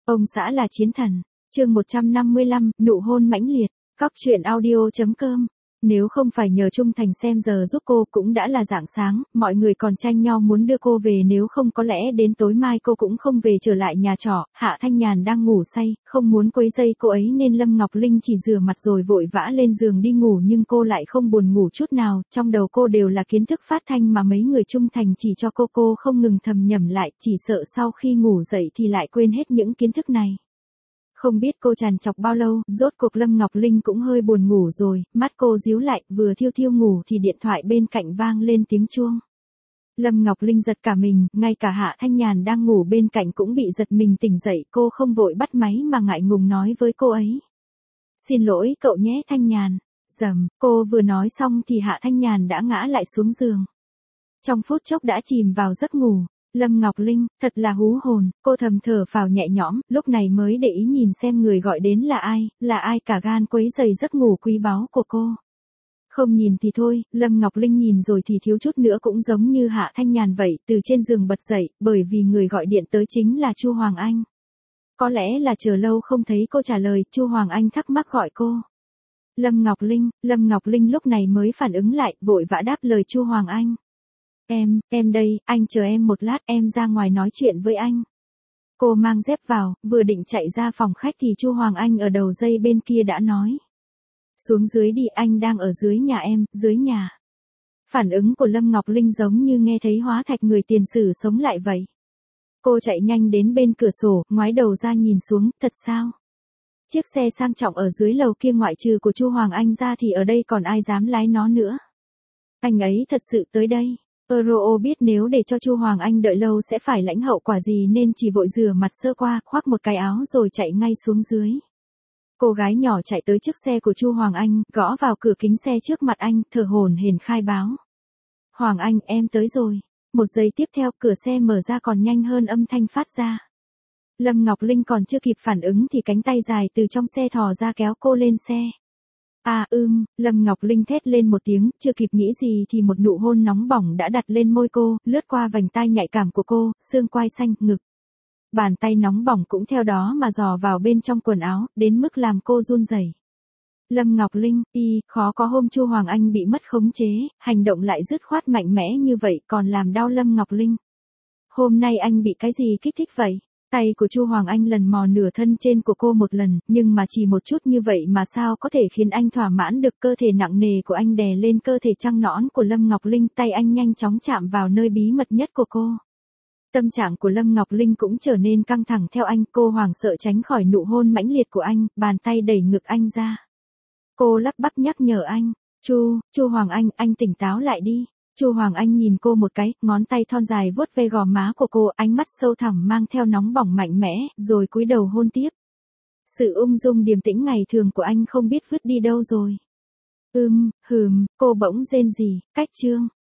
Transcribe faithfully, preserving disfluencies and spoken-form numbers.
Ông xã là chiến thần. Chương một trăm năm mươi lăm, nụ hôn mãnh liệt. Cóc truyện audio chấm com. Nếu không phải nhờ Trung Thành xem giờ giúp cô cũng đã là rạng sáng, mọi người còn tranh nhau muốn đưa cô về, nếu không có lẽ đến tối mai cô cũng không về trở lại nhà trọ. Hạ Thanh Nhàn đang ngủ say, không muốn quấy rầy cô ấy nên Lâm Ngọc Linh chỉ rửa mặt rồi vội vã lên giường đi ngủ, nhưng cô lại không buồn ngủ chút nào, trong đầu cô đều là kiến thức phát thanh mà mấy người Trung Thành chỉ cho cô, cô không ngừng thầm nhẩm lại, chỉ sợ sau khi ngủ dậy thì lại quên hết những kiến thức này. Không biết cô trằn trọc bao lâu, rốt cuộc Lâm Ngọc Linh cũng hơi buồn ngủ rồi, mắt cô díu lại, vừa thiêu thiêu ngủ thì điện thoại bên cạnh vang lên tiếng chuông. Lâm Ngọc Linh giật cả mình, ngay cả Hạ Thanh Nhàn đang ngủ bên cạnh cũng bị giật mình tỉnh dậy, cô không vội bắt máy mà ngại ngùng nói với cô ấy. Xin lỗi cậu nhé Thanh Nhàn. Dầm, cô vừa nói xong thì Hạ Thanh Nhàn đã ngã lại xuống giường. Trong phút chốc đã chìm vào giấc ngủ. Lâm Ngọc Linh, thật là hú hồn, cô thầm thở phào nhẹ nhõm, lúc này mới để ý nhìn xem người gọi đến là ai, là ai cả gan quấy rầy giấc ngủ quý báu của cô. Không nhìn thì thôi, Lâm Ngọc Linh nhìn rồi thì thiếu chút nữa cũng giống như Hạ Thanh Nhàn vậy, từ trên giường bật dậy, bởi vì người gọi điện tới chính là Chu Hoàng Anh. Có lẽ là chờ lâu không thấy cô trả lời, Chu Hoàng Anh thắc mắc gọi cô. Lâm Ngọc Linh, Lâm Ngọc Linh lúc này mới phản ứng lại, vội vã đáp lời Chu Hoàng Anh. Em, em đây, anh chờ em một lát, em ra ngoài nói chuyện với anh. Cô mang dép vào, vừa định chạy ra phòng khách thì Chu Hoàng Anh ở đầu dây bên kia đã nói. Xuống dưới đi, anh đang ở dưới nhà em, dưới nhà. Phản ứng của Lâm Ngọc Linh giống như nghe thấy hóa thạch người tiền sử sống lại vậy. Cô chạy nhanh đến bên cửa sổ, ngoái đầu ra nhìn xuống, thật sao? Chiếc xe sang trọng ở dưới lầu kia ngoại trừ của Chu Hoàng Anh ra thì ở đây còn ai dám lái nó nữa. Anh ấy thật sự tới đây. Euro biết nếu để cho Chu Hoàng Anh đợi lâu sẽ phải lãnh hậu quả gì nên chỉ vội rửa mặt sơ qua, khoác một cái áo rồi chạy ngay xuống dưới. Cô gái nhỏ chạy tới trước xe của Chu Hoàng Anh, gõ vào cửa kính xe trước mặt anh, thở hổn hển khai báo. Hoàng Anh, em tới rồi. Một giây tiếp theo cửa xe mở ra còn nhanh hơn âm thanh phát ra. Lâm Ngọc Linh còn chưa kịp phản ứng thì cánh tay dài từ trong xe thò ra kéo cô lên xe. À ưm, Lâm Ngọc Linh thét lên một tiếng, chưa kịp nghĩ gì thì một nụ hôn nóng bỏng đã đặt lên môi cô, lướt qua vành tai nhạy cảm của cô, xương quai xanh, ngực. Bàn tay nóng bỏng cũng theo đó mà dò vào bên trong quần áo, đến mức làm cô run rẩy. Lâm Ngọc Linh, y, khó có hôm Chu Hoàng Anh bị mất khống chế, hành động lại dứt khoát mạnh mẽ như vậy còn làm đau Lâm Ngọc Linh. Hôm nay anh bị cái gì kích thích vậy? Tay của Chu Hoàng Anh lần mò nửa thân trên của cô một lần, nhưng mà chỉ một chút như vậy mà sao có thể khiến anh thỏa mãn được, cơ thể nặng nề của anh đè lên cơ thể trắng nõn của Lâm Ngọc Linh, tay anh nhanh chóng chạm vào nơi bí mật nhất của cô. Tâm trạng của Lâm Ngọc Linh cũng trở nên căng thẳng theo anh, cô hoảng sợ tránh khỏi nụ hôn mãnh liệt của anh, bàn tay đẩy ngực anh ra. Cô lắp bắp nhắc nhở anh, Chu, Chu Hoàng Anh, anh tỉnh táo lại đi. Chu Hoàng Anh nhìn cô một cái, ngón tay thon dài vuốt ve gò má của cô, ánh mắt sâu thẳm mang theo nóng bỏng mạnh mẽ, rồi cúi đầu hôn tiếp. Sự ung dung điềm tĩnh ngày thường của anh không biết vứt đi đâu rồi. Ưm, hừm, cô bỗng rên rỉ, cách chương.